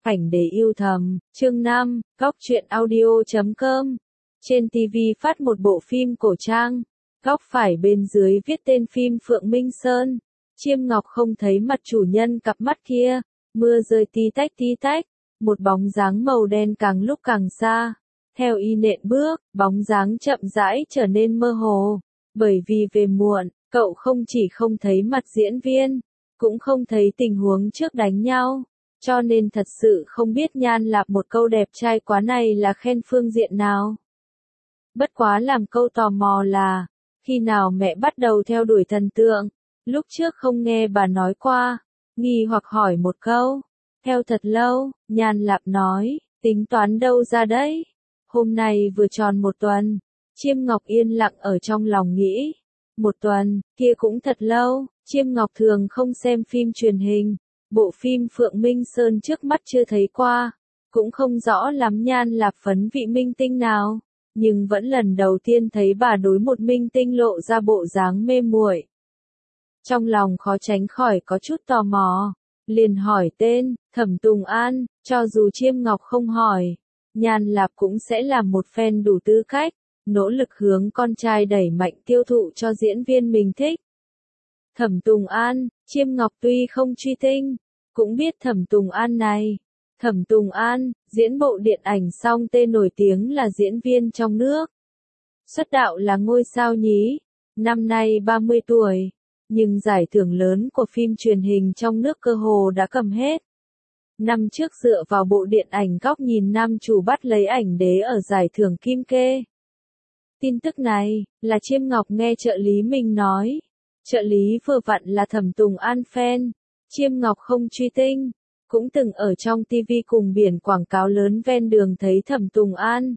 Ảnh đế yêu thầm, chương 5, Góc truyện audio.com. Trên TV phát một bộ phim cổ trang. Góc phải bên dưới viết tên phim Phượng Minh Sơn. Chiêm Ngọc không thấy mặt chủ nhân cặp mắt kia. Mưa rơi tí tách. Một bóng dáng màu đen càng lúc càng xa. Theo y nện bước, bóng dáng chậm rãi trở nên mơ hồ. Bởi vì về muộn, cậu không chỉ không thấy mặt diễn viên, cũng không thấy tình huống trước đánh nhau. Cho nên thật sự không biết Nhan Lạp một câu đẹp trai quá này là khen phương diện nào. Bất quá làm câu tò mò là, khi nào mẹ bắt đầu theo đuổi thần tượng, lúc trước không nghe bà nói qua, nghi hoặc hỏi một câu. Theo thật lâu, Nhan Lạp nói, tính toán đâu ra đấy. Hôm nay vừa tròn một tuần, Chiêm Ngọc yên lặng ở trong lòng nghĩ. Một tuần, kia cũng thật lâu, Chiêm Ngọc thường không xem phim truyền hình. Bộ phim Phượng Minh Sơn trước mắt chưa thấy qua, cũng không rõ lắm Nhan Lạp phấn vị minh tinh nào, nhưng vẫn lần đầu tiên thấy bà đối một minh tinh lộ ra bộ dáng mê muội. Trong lòng khó tránh khỏi có chút tò mò, liền hỏi tên, Thẩm Tùng An, cho dù Chiêm Ngọc không hỏi, Nhan Lạp cũng sẽ làm một phen đủ tư cách, nỗ lực hướng con trai đẩy mạnh tiêu thụ cho diễn viên mình thích. Thẩm Tùng An, Chiêm Ngọc tuy không truy tinh, cũng biết Thẩm Tùng An này. Thẩm Tùng An, diễn bộ điện ảnh song tên nổi tiếng là diễn viên trong nước. Xuất đạo là ngôi sao nhí, năm nay 30 tuổi, nhưng giải thưởng lớn của phim truyền hình trong nước cơ hồ đã cầm hết. Năm trước dựa vào bộ điện ảnh Góc nhìn nam chủ bắt lấy ảnh đế ở giải thưởng Kim Kê. Tin tức này, là Chiêm Ngọc nghe trợ lý mình nói. Trợ lý vừa vặn là Thẩm Tùng An fan. Chiêm Ngọc không truy tinh, cũng từng ở trong TV cùng biển quảng cáo lớn ven đường thấy Thẩm Tùng An.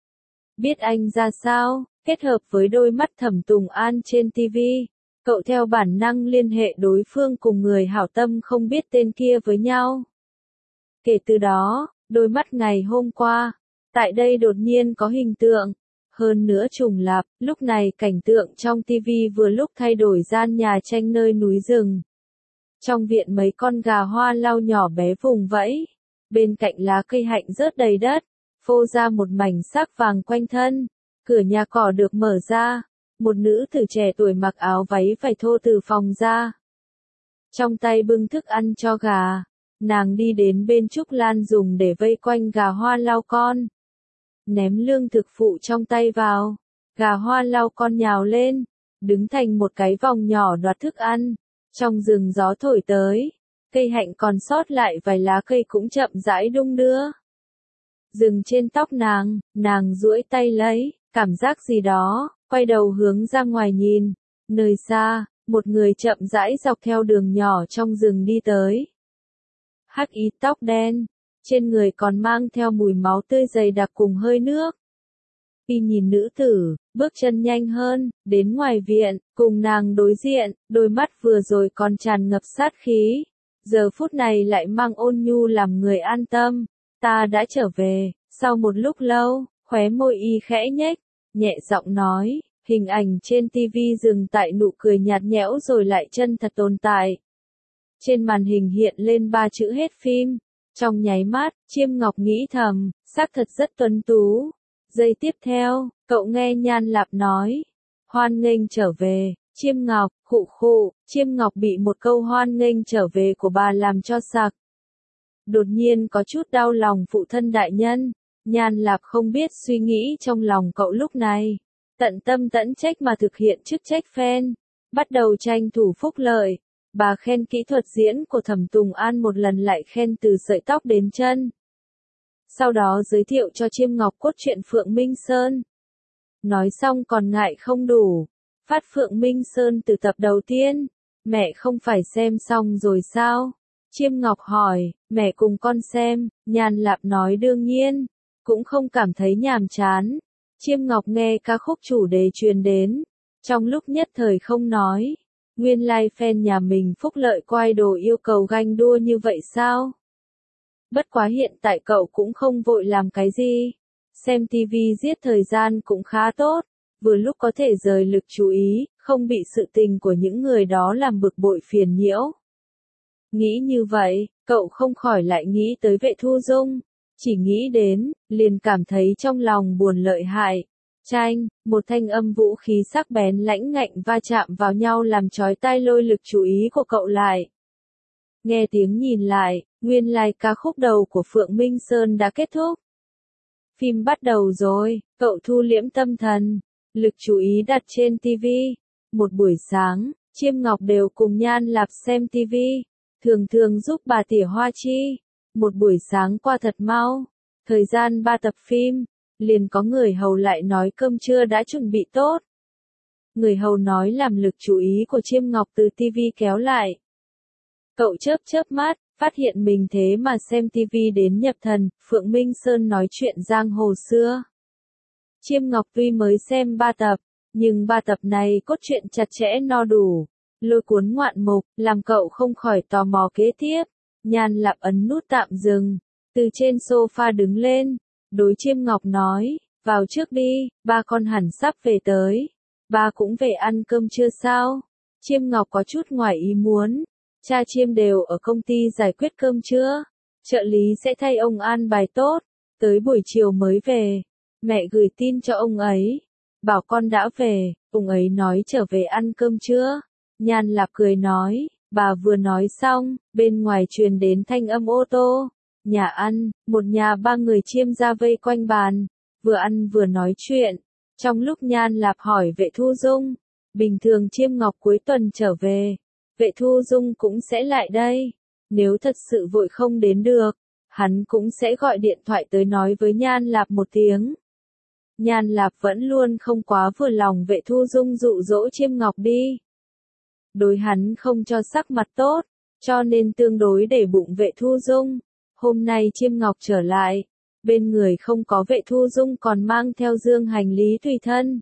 Biết anh ra sao, kết hợp với đôi mắt Thẩm Tùng An trên TV, cậu theo bản năng liên hệ đối phương cùng người hảo tâm không biết tên kia với nhau. Kể từ đó, đôi mắt ngày hôm qua, tại đây đột nhiên có hình tượng. Hơn nữa trùng lặp, lúc này cảnh tượng trong TV vừa lúc thay đổi gian nhà tranh nơi núi rừng. Trong viện mấy con gà hoa lau nhỏ bé vùng vẫy, bên cạnh lá cây hạnh rớt đầy đất, phô ra một mảnh sắc vàng quanh thân. Cửa nhà cỏ được mở ra, một nữ tử trẻ tuổi mặc áo váy vải thô từ phòng ra. Trong tay bưng thức ăn cho gà, nàng đi đến bên Trúc Lan dùng để vây quanh gà hoa lau con. Ném lương thực phụ trong tay vào, gà hoa lau con nhào lên, đứng thành một cái vòng nhỏ đoạt thức ăn. Trong rừng gió thổi tới, cây hạnh còn sót lại vài lá cây cũng chậm rãi đung đưa. Dừng trên tóc nàng duỗi tay lấy, cảm giác gì đó, quay đầu hướng ra ngoài nhìn. Nơi xa, một người chậm rãi dọc theo đường nhỏ trong rừng đi tới. Hắc y tóc đen, trên người còn mang theo mùi máu tươi dày đặc cùng hơi nước. Y nhìn nữ tử, bước chân nhanh hơn, đến ngoài viện, cùng nàng đối diện, đôi mắt vừa rồi còn tràn ngập sát khí. Giờ phút này lại mang ôn nhu làm người an tâm. Ta đã trở về, sau một lúc lâu, khóe môi y khẽ nhếch, nhẹ giọng nói, hình ảnh trên TV dừng tại nụ cười nhạt nhẽo rồi lại chân thật tồn tại. Trên màn hình hiện lên 3 chữ hết phim. Trong nháy mắt, Chiêm Ngọc nghĩ thầm, xác thật rất tuấn tú. Giây tiếp theo, cậu nghe Nhan Lạp nói, hoan nghênh trở về, Chiêm Ngọc, khụ, Chiêm Ngọc bị một câu hoan nghênh trở về của bà làm cho sặc. Đột nhiên có chút đau lòng phụ thân đại nhân, Nhan Lạp không biết suy nghĩ trong lòng cậu lúc này. Tận tâm tận trách mà thực hiện chức trách fan, bắt đầu tranh thủ phúc lợi. Bà khen kỹ thuật diễn của Thẩm Tùng An một lần lại khen từ sợi tóc đến chân. Sau đó giới thiệu cho Chiêm Ngọc cốt truyện Phượng Minh Sơn. Nói xong còn ngại không đủ. Phát Phượng Minh Sơn từ tập đầu tiên. Mẹ không phải xem xong rồi sao? Chiêm Ngọc hỏi, mẹ cùng con xem. Nhan Lạp nói đương nhiên. Cũng không cảm thấy nhàm chán. Chiêm Ngọc nghe ca khúc chủ đề truyền đến. Trong lúc nhất thời không nói. Nguyên lai fan nhà mình phúc lợi quay đồ yêu cầu ganh đua như vậy sao? Bất quá hiện tại cậu cũng không vội làm cái gì. Xem TV giết thời gian cũng khá tốt. Vừa lúc có thể rời lực chú ý, không bị sự tình của những người đó làm bực bội phiền nhiễu. Nghĩ như vậy, cậu không khỏi lại nghĩ tới Vệ Thu Dung. Chỉ nghĩ đến, liền cảm thấy trong lòng buồn lợi hại. Chanh, một thanh âm vũ khí sắc bén lãnh ngạnh va chạm vào nhau làm chói tai lôi lực chú ý của cậu lại. Nghe tiếng nhìn lại, nguyên lai ca khúc đầu của Phượng Minh Sơn đã kết thúc. Phim bắt đầu rồi, cậu thu liễm tâm thần, lực chú ý đặt trên TV. Một buổi sáng, Chiêm Ngọc đều cùng Nhan Lạp xem TV, thường thường giúp bà tỉa hoa chi. Một buổi sáng qua thật mau, thời gian 3 tập phim, liền có người hầu lại nói cơm trưa đã chuẩn bị tốt. Người hầu nói làm lực chú ý của Chiêm Ngọc từ TV kéo lại. Cậu chớp chớp mắt, phát hiện mình thế mà xem TV đến nhập thần. Phượng Minh Sơn nói chuyện giang hồ xưa. Chiêm Ngọc tuy mới xem 3 tập, nhưng 3 tập này cốt truyện chặt chẽ no đủ, lôi cuốn ngoạn mục, làm cậu không khỏi tò mò kế tiếp. Nhan Lạp ấn nút tạm dừng, từ trên sofa đứng lên, đối Chiêm Ngọc nói, vào trước đi, ba con hẳn sắp về tới. Ba cũng về ăn cơm trưa sao? Chiêm Ngọc có chút ngoài ý muốn. Cha Chiêm đều ở công ty giải quyết cơm trưa. Trợ lý sẽ thay ông an bài tốt. Tới buổi chiều mới về. Mẹ gửi tin cho ông ấy. Bảo con đã về. Ông ấy nói trở về ăn cơm trưa. Nhan Lạp cười nói. Bà vừa nói xong, bên ngoài truyền đến thanh âm ô tô. Nhà ăn, một nhà ba người Chiêm ra vây quanh bàn. Vừa ăn vừa nói chuyện. Trong lúc Nhan Lạp hỏi Vệ Thu Dung. Bình thường Chiêm Ngọc cuối tuần trở về. Vệ Thu Dung cũng sẽ lại đây. Nếu thật sự vội không đến được, hắn cũng sẽ gọi điện thoại tới nói với Nhan Lạp một tiếng. Nhan Lạp vẫn luôn không quá vừa lòng Vệ Thu Dung dụ dỗ Chiêm Ngọc đi. Đối hắn không cho sắc mặt tốt, cho nên tương đối để bụng Vệ Thu Dung. Hôm nay Chiêm Ngọc trở lại, bên người không có Vệ Thu Dung còn mang theo dương hành lý tùy thân.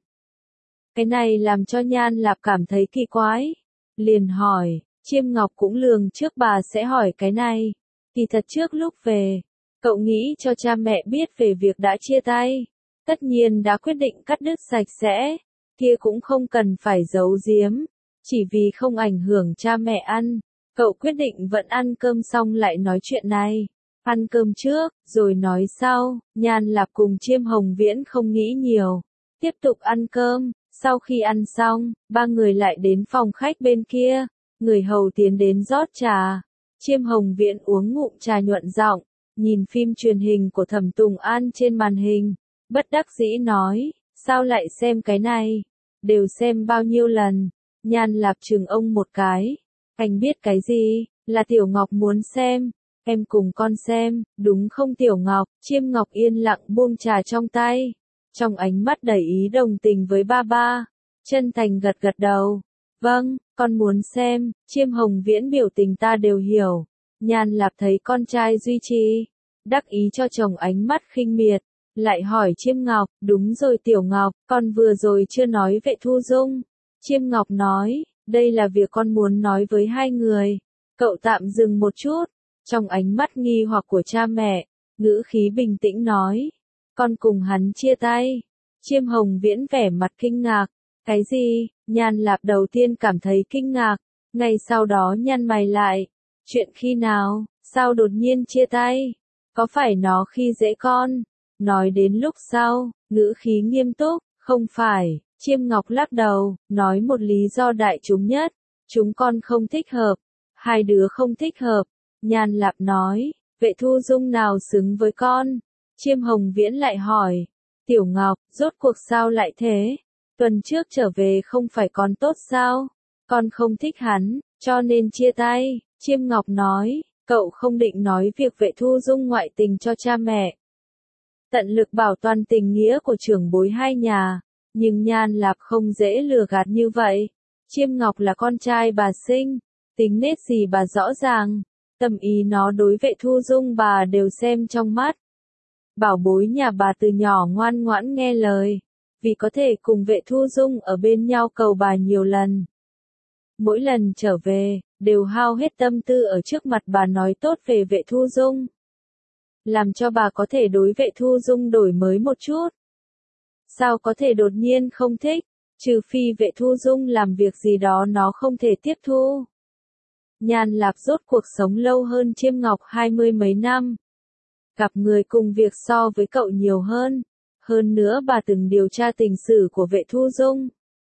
Cái này làm cho Nhan Lạp cảm thấy kỳ quái. Liền hỏi, Chiêm Ngọc cũng lường trước bà sẽ hỏi cái này. Kỳ thật trước lúc về, cậu nghĩ cho cha mẹ biết về việc đã chia tay. Tất nhiên đã quyết định cắt đứt sạch sẽ, kia cũng không cần phải giấu giếm. Chỉ vì không ảnh hưởng cha mẹ ăn, cậu quyết định vẫn ăn cơm xong lại nói chuyện này. Ăn cơm trước, rồi nói sau. Nhan Lạp cùng Chiêm Hồng Viễn không nghĩ nhiều, tiếp tục ăn cơm. Sau khi ăn xong, ba người lại đến phòng khách bên kia. Người hầu tiến đến rót trà. Chiêm Hồng Viễn uống ngụm trà nhuận giọng, nhìn phim truyền hình của Thẩm Tùng An trên màn hình. Bất đắc dĩ nói, sao lại xem cái này? Đều xem bao nhiêu lần? Nhan Lạp chừng ông một cái. Anh biết cái gì? Là Tiểu Ngọc muốn xem. Em cùng con xem, đúng không Tiểu Ngọc? Chiêm Ngọc yên lặng buông trà trong tay. Trong ánh mắt đầy ý đồng tình với ba ba. Chân thành gật gật đầu. Vâng, con muốn xem. Chiêm Hồng Viễn biểu tình ta đều hiểu. Nhan Lạp thấy con trai duy trì, đắc ý cho chồng ánh mắt khinh miệt. Lại hỏi Chiêm Ngọc, đúng rồi Tiểu Ngọc, con vừa rồi chưa nói Vệ Thu Dung. Chiêm Ngọc nói, đây là việc con muốn nói với hai người. Cậu tạm dừng một chút. Trong ánh mắt nghi hoặc của cha mẹ, ngữ khí bình tĩnh nói. Con cùng hắn chia tay. Chiêm Hồng Viễn vẻ mặt kinh ngạc. Cái gì? Nhan Lạp đầu tiên cảm thấy kinh ngạc. Ngay sau đó nhăn mày lại. Chuyện khi nào? Sao đột nhiên chia tay? Có phải nó khi dễ con? Nói đến lúc sau, ngữ khí nghiêm túc. Không phải. Chiêm Ngọc lắc đầu, nói một lý do đại chúng nhất. Chúng con không thích hợp. Hai đứa không thích hợp. Nhan Lạp nói, Vệ Thu Dung nào xứng với con? Chiêm Hồng Viễn lại hỏi, Tiểu Ngọc, rốt cuộc sao lại thế? Tuần trước trở về không phải con tốt sao? Con không thích hắn, cho nên chia tay. Chiêm Ngọc nói, cậu không định nói việc Vệ Thu Dung ngoại tình cho cha mẹ. Tận lực bảo toàn tình nghĩa của trưởng bối hai nhà, nhưng Nhan Lạp không dễ lừa gạt như vậy. Chiêm Ngọc là con trai bà sinh, tính nết gì bà rõ ràng. Tâm ý nó đối Vệ Thu Dung bà đều xem trong mắt. Bảo bối nhà bà từ nhỏ ngoan ngoãn nghe lời, vì có thể cùng Vệ Thu Dung ở bên nhau cầu bà nhiều lần. Mỗi lần trở về, đều hao hết tâm tư ở trước mặt bà nói tốt về Vệ Thu Dung. Làm cho bà có thể đối Vệ Thu Dung đổi mới một chút. Sao có thể đột nhiên không thích, trừ phi Vệ Thu Dung làm việc gì đó nó không thể tiếp thu. Nhan Lạp rốt cuộc sống lâu hơn Chiêm Ngọc 20 mấy năm. Gặp người cùng việc so với cậu nhiều hơn. Hơn nữa bà từng điều tra tình sử của Vệ Thu Dung.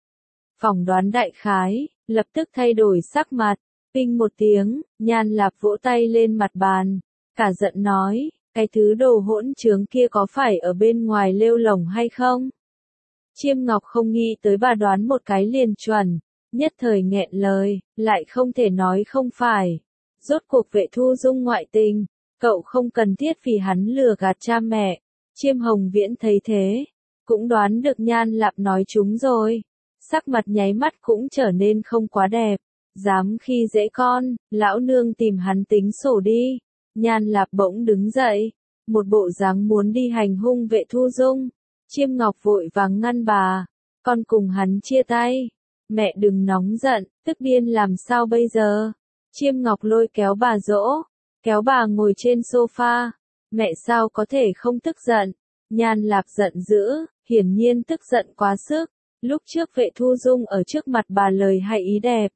Phỏng đoán đại khái, lập tức thay đổi sắc mặt. Pinh một tiếng, Nhan Lạp vỗ tay lên mặt bàn. Cả giận nói, cái thứ đồ hỗn trướng kia có phải ở bên ngoài lêu lổng hay không? Chiêm Ngọc không nghĩ tới bà đoán một cái liền chuẩn. Nhất thời nghẹn lời, lại không thể nói không phải. Rốt cuộc Vệ Thu Dung ngoại tình, cậu không cần thiết vì hắn lừa gạt cha mẹ. Chiêm Hồng Viễn thấy thế, cũng đoán được Nhan Lạp nói chúng rồi. Sắc mặt nháy mắt cũng trở nên không quá đẹp. Dám khi dễ con, lão nương tìm hắn tính sổ đi. Nhan Lạp bỗng đứng dậy, một bộ dáng muốn đi hành hung Vệ Thu Dung. Chiêm Ngọc vội vàng ngăn bà, con cùng hắn chia tay. Mẹ đừng nóng giận, tức điên làm sao bây giờ? Chiêm Ngọc lôi kéo bà dỗ, kéo bà ngồi trên sofa. Mẹ sao có thể không tức giận? Nhan Lạp giận dữ, hiển nhiên tức giận quá sức. Lúc trước Vệ Thu Dung ở trước mặt bà lời hay ý đẹp.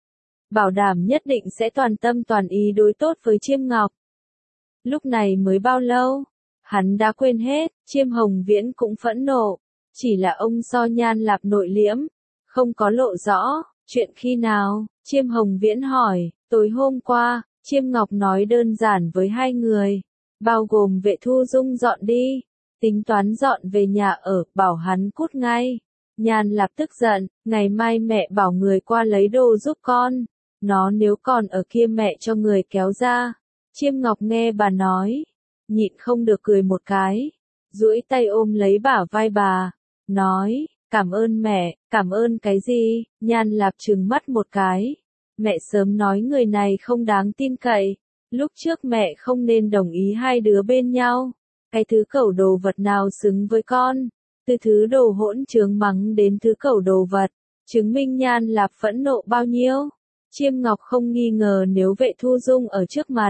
Bảo đảm nhất định sẽ toàn tâm toàn ý đối tốt với Chiêm Ngọc. Lúc này mới bao lâu? Hắn đã quên hết, Chiêm Hồng Viễn cũng phẫn nộ. Chỉ là ông so Nhan Lạp nội liễm, không có lộ rõ. Chuyện khi nào? Chiêm Hồng Viễn hỏi. Tối hôm qua, Chiêm Ngọc nói đơn giản với hai người. Bao gồm Vệ Thu Dung dọn đi. Tính toán dọn về nhà ở, bảo hắn cút ngay. Nhan Lạp tức giận, ngày mai mẹ bảo người qua lấy đồ giúp con. Nó nếu còn ở kia mẹ cho người kéo ra. Chiêm Ngọc nghe bà nói, nhịn không được cười một cái, duỗi tay ôm lấy bả vai bà, nói, cảm ơn mẹ, cảm ơn cái gì? Nhan Lạp trừng mắt một cái, mẹ sớm nói người này không đáng tin cậy, lúc trước mẹ không nên đồng ý hai đứa bên nhau, cái thứ cẩu đồ vật nào xứng với con, từ thứ đồ hỗn trướng mắng đến thứ cẩu đồ vật, chứng minh Nhan Lạp phẫn nộ bao nhiêu. Chiêm Ngọc không nghi ngờ nếu Vệ Thu Dung ở trước mặt,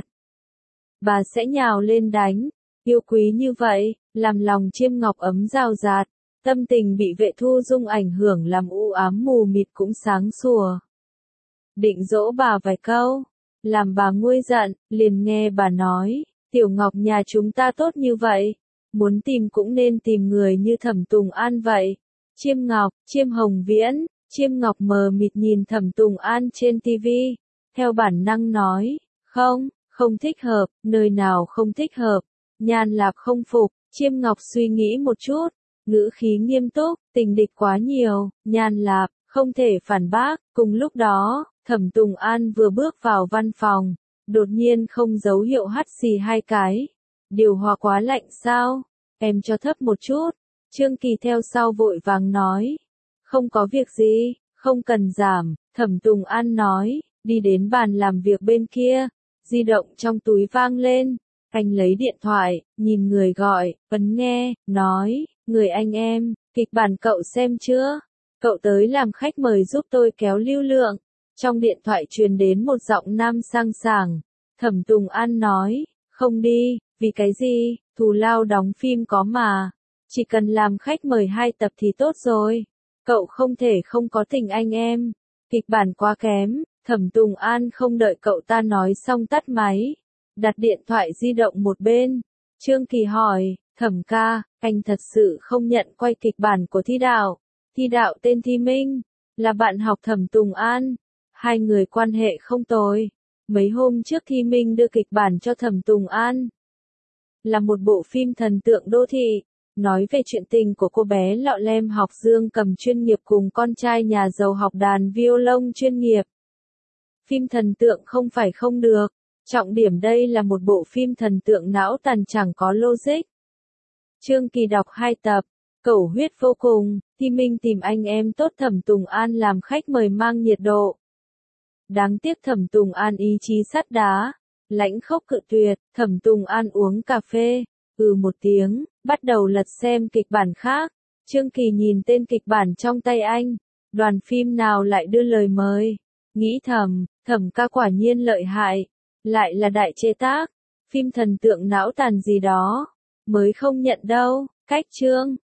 bà sẽ nhào lên đánh. Yêu quý như vậy, làm lòng Chiêm Ngọc ấm rào rạt, tâm tình bị Vệ Thu Dung ảnh hưởng làm u ám mù mịt cũng sáng sủa. Định dỗ bà vài câu, làm bà nguôi giận, liền nghe bà nói, Tiểu Ngọc nhà chúng ta tốt như vậy, muốn tìm cũng nên tìm người như Thẩm Tùng An vậy. Chiêm Ngọc, Chiêm Hồng Viễn, Chiêm Ngọc mờ mịt nhìn Thẩm Tùng An trên tivi, theo bản năng nói, không thích hợp, nơi nào không thích hợp. Nhan Lạp không phục, Chiêm Ngọc suy nghĩ một chút, ngữ khí nghiêm túc, tình địch quá nhiều, Nhan Lạp, không thể phản bác. Cùng lúc đó, Thẩm Tùng An vừa bước vào văn phòng, đột nhiên không dấu hiệu hắt xì hai cái. Điều hòa quá lạnh sao? Em cho thấp một chút. Trương Kỳ theo sau vội vàng nói. Không có việc gì, không cần giảm, Thẩm Tùng An nói, đi đến bàn làm việc bên kia. Di động trong túi vang lên, anh lấy điện thoại, nhìn người gọi, ấn nghe, nói, người anh em, kịch bản cậu xem chưa? Cậu tới làm khách mời giúp tôi kéo lưu lượng. Trong điện thoại truyền đến một giọng nam sang sảng. Thẩm Tùng An nói, không đi, vì cái gì, thù lao đóng phim có mà. Chỉ cần làm khách mời 2 tập thì tốt rồi. Cậu không thể không có tình anh em. Kịch bản quá kém. Thẩm Tùng An không đợi cậu ta nói xong tắt máy, đặt điện thoại di động một bên. Trương Kỳ hỏi, Thẩm ca, anh thật sự không nhận quay kịch bản của Thi Đạo. Thi Đạo tên Thi Minh, là bạn học Thẩm Tùng An. Hai người quan hệ không tồi. Mấy hôm trước Thi Minh đưa kịch bản cho Thẩm Tùng An. Là một bộ phim thần tượng đô thị. Nói về chuyện tình của cô bé lọ lem học dương cầm chuyên nghiệp cùng con trai nhà giàu học đàn violon chuyên nghiệp. Phim thần tượng không phải không được, trọng điểm đây là một bộ phim thần tượng não tàn chẳng có logic. Trương Kỳ đọc 2 tập, cẩu huyết vô cùng, Thi Minh tìm anh em tốt Thẩm Tùng An làm khách mời mang nhiệt độ. Đáng tiếc Thẩm Tùng An ý chí sắt đá, lãnh khốc cự tuyệt, Thẩm Tùng An uống cà phê, một tiếng, bắt đầu lật xem kịch bản khác. Trương Kỳ nhìn tên kịch bản trong tay anh, đoàn phim nào lại đưa lời mời. Nghĩ thầm, Thẩm ca quả nhiên lợi hại, lại là đại chế tác, phim thần tượng não tàn gì đó, mới không nhận đâu. Cách chương